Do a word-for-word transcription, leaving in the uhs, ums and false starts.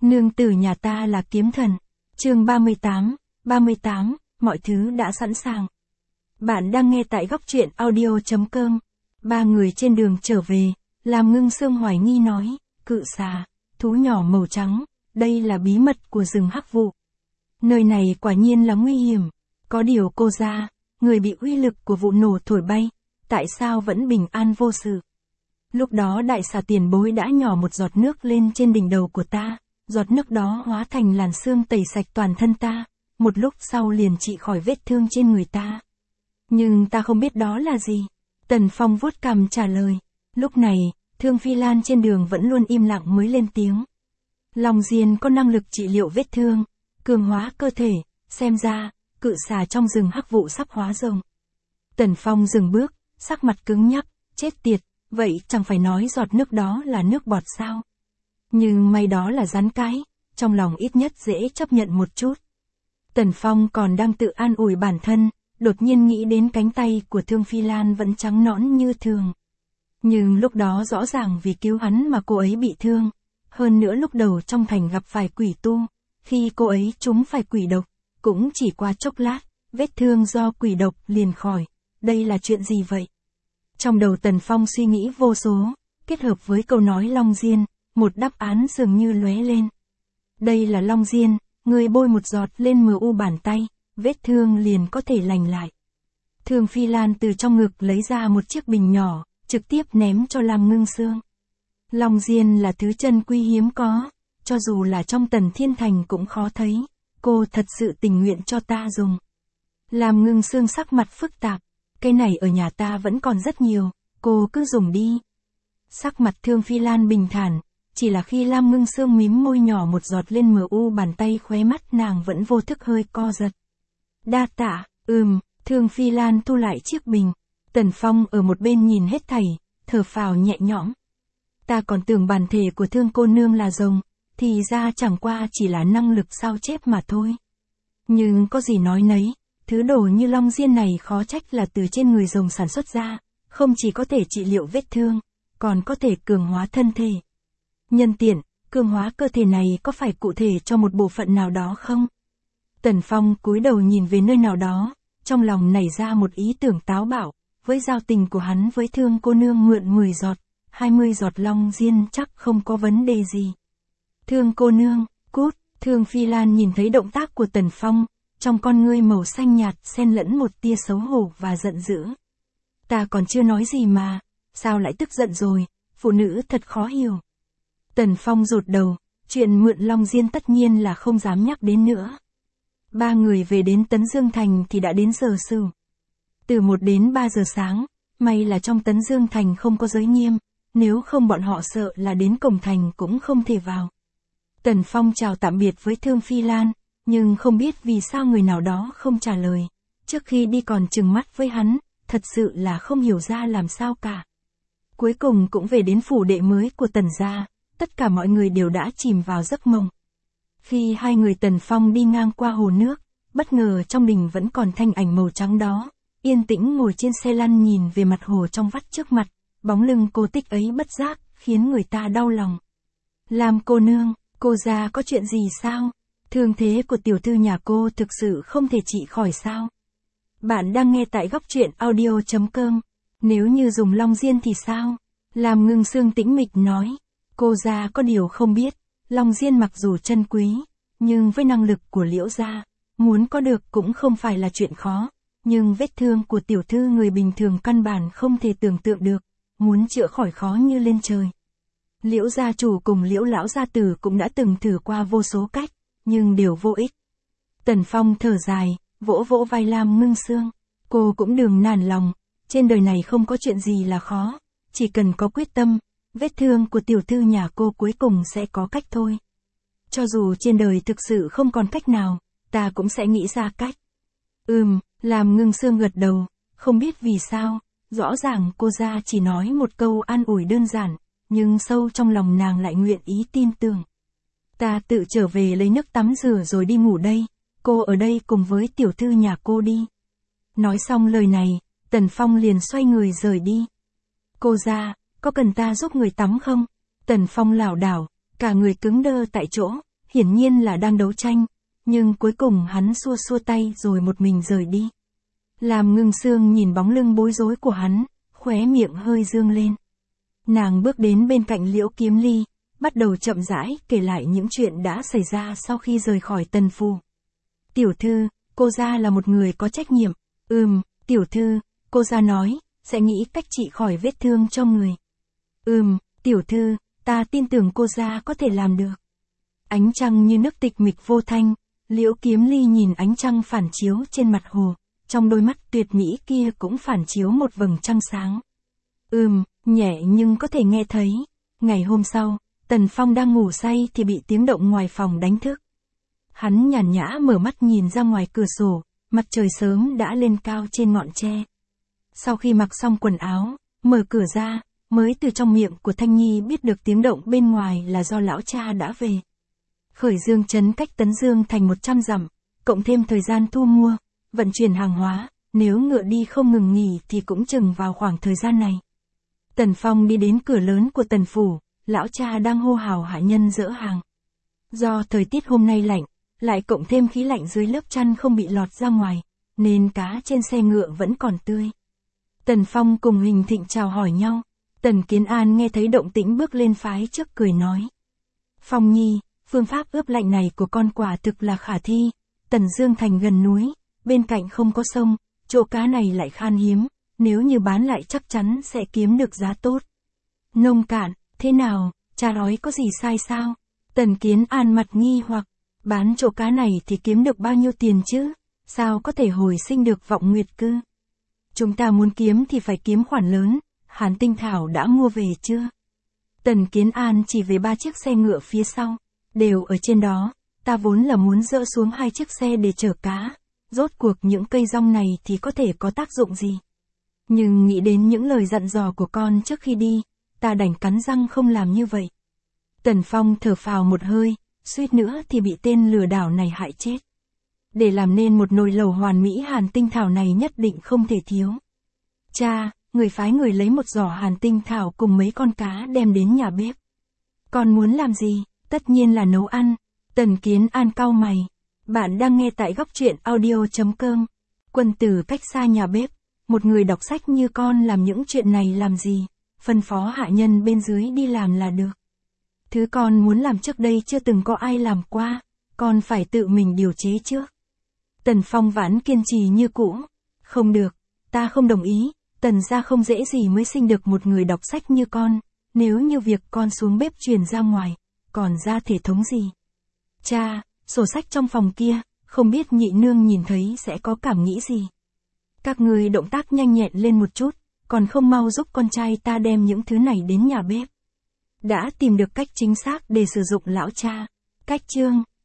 Nương tử nhà ta là kiếm thần. Chương ba mươi tám, ba mươi tám, mọi thứ đã sẵn sàng. Bạn đang nghe tại góc truyện audio chấm com. Ba người trên đường trở về, làm Ngưng Sương hoài nghi nói, cự xà, thú nhỏ màu trắng, đây là bí mật của rừng Hắc Vụ. Nơi này quả nhiên là nguy hiểm. Có điều cô ra, người bị uy lực của vụ nổ thổi bay, tại sao vẫn bình an vô sự? Lúc đó đại xà tiền bối đã nhỏ một giọt nước lên trên đỉnh đầu của ta, giọt nước đó hóa thành làn sương tẩy sạch toàn thân ta, một lúc sau liền trị khỏi vết thương trên người ta. Nhưng ta không biết đó là gì. Tần Phong vuốt cằm trả lời. Lúc này, Thương Phi Lan trên đường vẫn luôn im lặng mới lên tiếng. Long Diên có năng lực trị liệu vết thương, cường hóa cơ thể, xem ra, cự xà trong rừng Hắc Vụ sắp hóa rồng. Tần Phong dừng bước, sắc mặt cứng nhắc, chết tiệt, vậy chẳng phải nói giọt nước đó là nước bọt sao? Nhưng may đó là rắn cái, trong lòng ít nhất dễ chấp nhận một chút. Tần Phong còn đang tự an ủi bản thân, đột nhiên nghĩ đến cánh tay của Thương Phi Lan vẫn trắng nõn như thường. Nhưng lúc đó rõ ràng vì cứu hắn mà cô ấy bị thương. Hơn nữa lúc đầu trong thành gặp phải quỷ tu, khi cô ấy trúng phải quỷ độc, cũng chỉ qua chốc lát, vết thương do quỷ độc liền khỏi. Đây là chuyện gì vậy? Trong đầu Tần Phong suy nghĩ vô số, kết hợp với câu nói Long Diên, một đáp án dường như lóe lên. Đây là Long Diên, người bôi một giọt lên mờ u bàn tay, vết thương liền có thể lành lại. Thương Phi Lan từ trong ngực lấy ra một chiếc bình nhỏ, trực tiếp ném cho Lam Ngưng Sương. Long Diên là thứ chân quý hiếm có, cho dù là trong Tần Thiên Thành cũng khó thấy, cô thật sự tình nguyện cho ta dùng. Lam Ngưng Sương sắc mặt phức tạp, cái này ở nhà ta vẫn còn rất nhiều, cô cứ dùng đi. Sắc mặt Thương Phi Lan bình thản, chỉ là khi Lam Ngưng Sương mím môi nhỏ một giọt lên mờ u bàn tay khóe mắt nàng vẫn vô thức hơi co giật. Đa tạ, ừm, Thương Phi Lan thu lại chiếc bình. Tần Phong ở một bên nhìn hết thảy, thở phào nhẹ nhõm. Ta còn tưởng bản thể của Thương cô nương là rồng, thì ra chẳng qua chỉ là năng lực sao chép mà thôi. Nhưng có gì nói nấy, thứ đồ như Long Diên này khó trách là từ trên người rồng sản xuất ra, không chỉ có thể trị liệu vết thương, còn có thể cường hóa thân thể. Nhân tiện, cường hóa cơ thể này có phải cụ thể cho một bộ phận nào đó không? Tần Phong cúi đầu nhìn về nơi nào đó, trong lòng nảy ra một ý tưởng táo bạo, với giao tình của hắn với Thương cô nương mượn mười giọt, hai mươi giọt Long Diên chắc không có vấn đề gì. Thương cô nương, cút, Thương Phi Lan nhìn thấy động tác của Tần Phong, trong con ngươi màu xanh nhạt xen lẫn một tia xấu hổ và giận dữ. Ta còn chưa nói gì mà, sao lại tức giận rồi, phụ nữ thật khó hiểu. Tần Phong rụt đầu, chuyện mượn Long Diên tất nhiên là không dám nhắc đến nữa. Ba người về đến Tấn Dương Thành thì đã đến giờ sửu. Từ một đến ba giờ sáng, may là trong Tấn Dương Thành không có giới nghiêm, nếu không bọn họ sợ là đến cổng thành cũng không thể vào. Tần Phong chào tạm biệt với Thương Phi Lan, nhưng không biết vì sao người nào đó không trả lời. Trước khi đi còn trừng mắt với hắn, thật sự là không hiểu ra làm sao cả. Cuối cùng cũng về đến phủ đệ mới của Tần gia, tất cả mọi người đều đã chìm vào giấc mộng. Khi hai người Tần Phong đi ngang qua hồ nước, bất ngờ trong đình vẫn còn thanh ảnh màu trắng đó, yên tĩnh ngồi trên xe lăn nhìn về mặt hồ trong vắt trước mặt, bóng lưng cô tích ấy bất giác, khiến người ta đau lòng. Lam cô nương, cô ra có chuyện gì sao? Thương thế của tiểu thư nhà cô thực sự không thể trị khỏi sao? Bạn đang nghe tại góc truyện audio chấm com. Nếu như dùng Long Diên thì sao? Lam Ngưng Sương tĩnh mịch nói. Cô ra có điều không biết, Long Diên mặc dù chân quý, nhưng với năng lực của Liễu gia, muốn có được cũng không phải là chuyện khó. Nhưng vết thương của tiểu thư người bình thường căn bản không thể tưởng tượng được, muốn chữa khỏi khó như lên trời. Liễu gia chủ cùng Liễu lão gia tử cũng đã từng thử qua vô số cách, nhưng đều vô ích. Tần Phong thở dài, vỗ vỗ vai Lam Ngưng Sương. Cô cũng đừng nản lòng, trên đời này không có chuyện gì là khó, chỉ cần có quyết tâm, vết thương của tiểu thư nhà cô cuối cùng sẽ có cách thôi. Cho dù trên đời thực sự không còn cách nào, ta cũng sẽ nghĩ ra cách. Ừm, Lam Ngưng Sương gật đầu, không biết vì sao, rõ ràng cô ra chỉ nói một câu an ủi đơn giản, nhưng sâu trong lòng nàng lại nguyện ý tin tưởng. Ta tự trở về lấy nước tắm rửa rồi đi ngủ đây, cô ở đây cùng với tiểu thư nhà cô đi. Nói xong lời này, Tần Phong liền xoay người rời đi. Cô ra, có cần ta giúp người tắm không? Tần Phong lảo đảo, cả người cứng đơ tại chỗ, hiển nhiên là đang đấu tranh, nhưng cuối cùng hắn xua xua tay rồi một mình rời đi. Làm Ngưng Sương nhìn bóng lưng bối rối của hắn, khóe miệng hơi dương lên. Nàng bước đến bên cạnh Liễu Kiếm Ly, bắt đầu chậm rãi kể lại những chuyện đã xảy ra sau khi rời khỏi Tần Phủ. Tiểu thư, cô gia là một người có trách nhiệm. Ừm, tiểu thư, cô gia nói, sẽ nghĩ cách trị khỏi vết thương cho người. Ừm, tiểu thư, ta tin tưởng cô gia có thể làm được. Ánh trăng như nước tịch mịch vô thanh, Liễu Kiếm Ly nhìn ánh trăng phản chiếu trên mặt hồ, trong đôi mắt tuyệt mỹ kia cũng phản chiếu một vầng trăng sáng. Ừm, nhẹ nhưng có thể nghe thấy. Ngày hôm sau, Tần Phong đang ngủ say thì bị tiếng động ngoài phòng đánh thức. Hắn nhàn nhã mở mắt nhìn ra ngoài cửa sổ, mặt trời sớm đã lên cao trên ngọn tre. Sau khi mặc xong quần áo, mở cửa ra, mới từ trong miệng của Thanh Nhi biết được tiếng động bên ngoài là do lão cha đã về. Khởi Dương trấn cách Tấn Dương thành một trăm dặm, cộng thêm thời gian thu mua, vận chuyển hàng hóa, nếu ngựa đi không ngừng nghỉ thì cũng chừng vào khoảng thời gian này. Tần Phong đi đến cửa lớn của Tần Phủ, lão cha đang hô hào hạ nhân dỡ hàng. Do thời tiết hôm nay lạnh, lại cộng thêm khí lạnh dưới lớp chăn không bị lọt ra ngoài, nên cá trên xe ngựa vẫn còn tươi. Tần Phong cùng Hình Thịnh chào hỏi nhau, Tần Kiến An nghe thấy động tĩnh bước lên phái trước cười nói. Phong Nhi, phương pháp ướp lạnh này của con quả thực là khả thi, Tần Dương thành gần núi, bên cạnh không có sông, chỗ cá này lại khan hiếm, nếu như bán lại chắc chắn sẽ kiếm được giá tốt. Nông cạn, thế nào, cha nói có gì sai sao? Tần Kiến An mặt nghi hoặc, bán chỗ cá này thì kiếm được bao nhiêu tiền chứ, sao có thể hồi sinh được vọng nguyệt cư? Chúng ta muốn kiếm thì phải kiếm khoản lớn, Hàn Tinh Thảo đã mua về chưa? Tần Kiến An chỉ về ba chiếc xe ngựa phía sau, đều ở trên đó, ta vốn là muốn dỡ xuống hai chiếc xe để chở cá, rốt cuộc những cây rong này thì có thể có tác dụng gì? Nhưng nghĩ đến những lời dặn dò của con trước khi đi, ta đành cắn răng không làm như vậy. Tần Phong thở phào một hơi, suýt nữa thì bị tên lừa đảo này hại chết. Để làm nên một nồi lẩu hoàn mỹ Hàn Tinh Thảo này nhất định không thể thiếu. Cha, người phái người lấy một giỏ Hàn Tinh Thảo cùng mấy con cá đem đến nhà bếp. Con muốn làm gì? Tất nhiên là nấu ăn. Tần Kiến An cau mày. Bạn đang nghe tại góc truyện audio chấm com. Quân tử cách xa nhà bếp. Một người đọc sách như con làm những chuyện này làm gì? Phân phó hạ nhân bên dưới đi làm là được. Thứ con muốn làm trước đây chưa từng có ai làm qua, con phải tự mình điều chế trước. Tần Phong vẫn kiên trì như cũ. Không được, ta không đồng ý, Tần gia không dễ gì mới sinh được một người đọc sách như con, nếu như việc con xuống bếp truyền ra ngoài, còn ra thể thống gì? Cha, sổ sách trong phòng kia, không biết nhị nương nhìn thấy sẽ có cảm nghĩ gì? Các người động tác nhanh nhẹn lên một chút, còn không mau giúp con trai ta đem những thứ này đến nhà bếp. Đã tìm được cách chính xác để sử dụng lão cha. Cách chương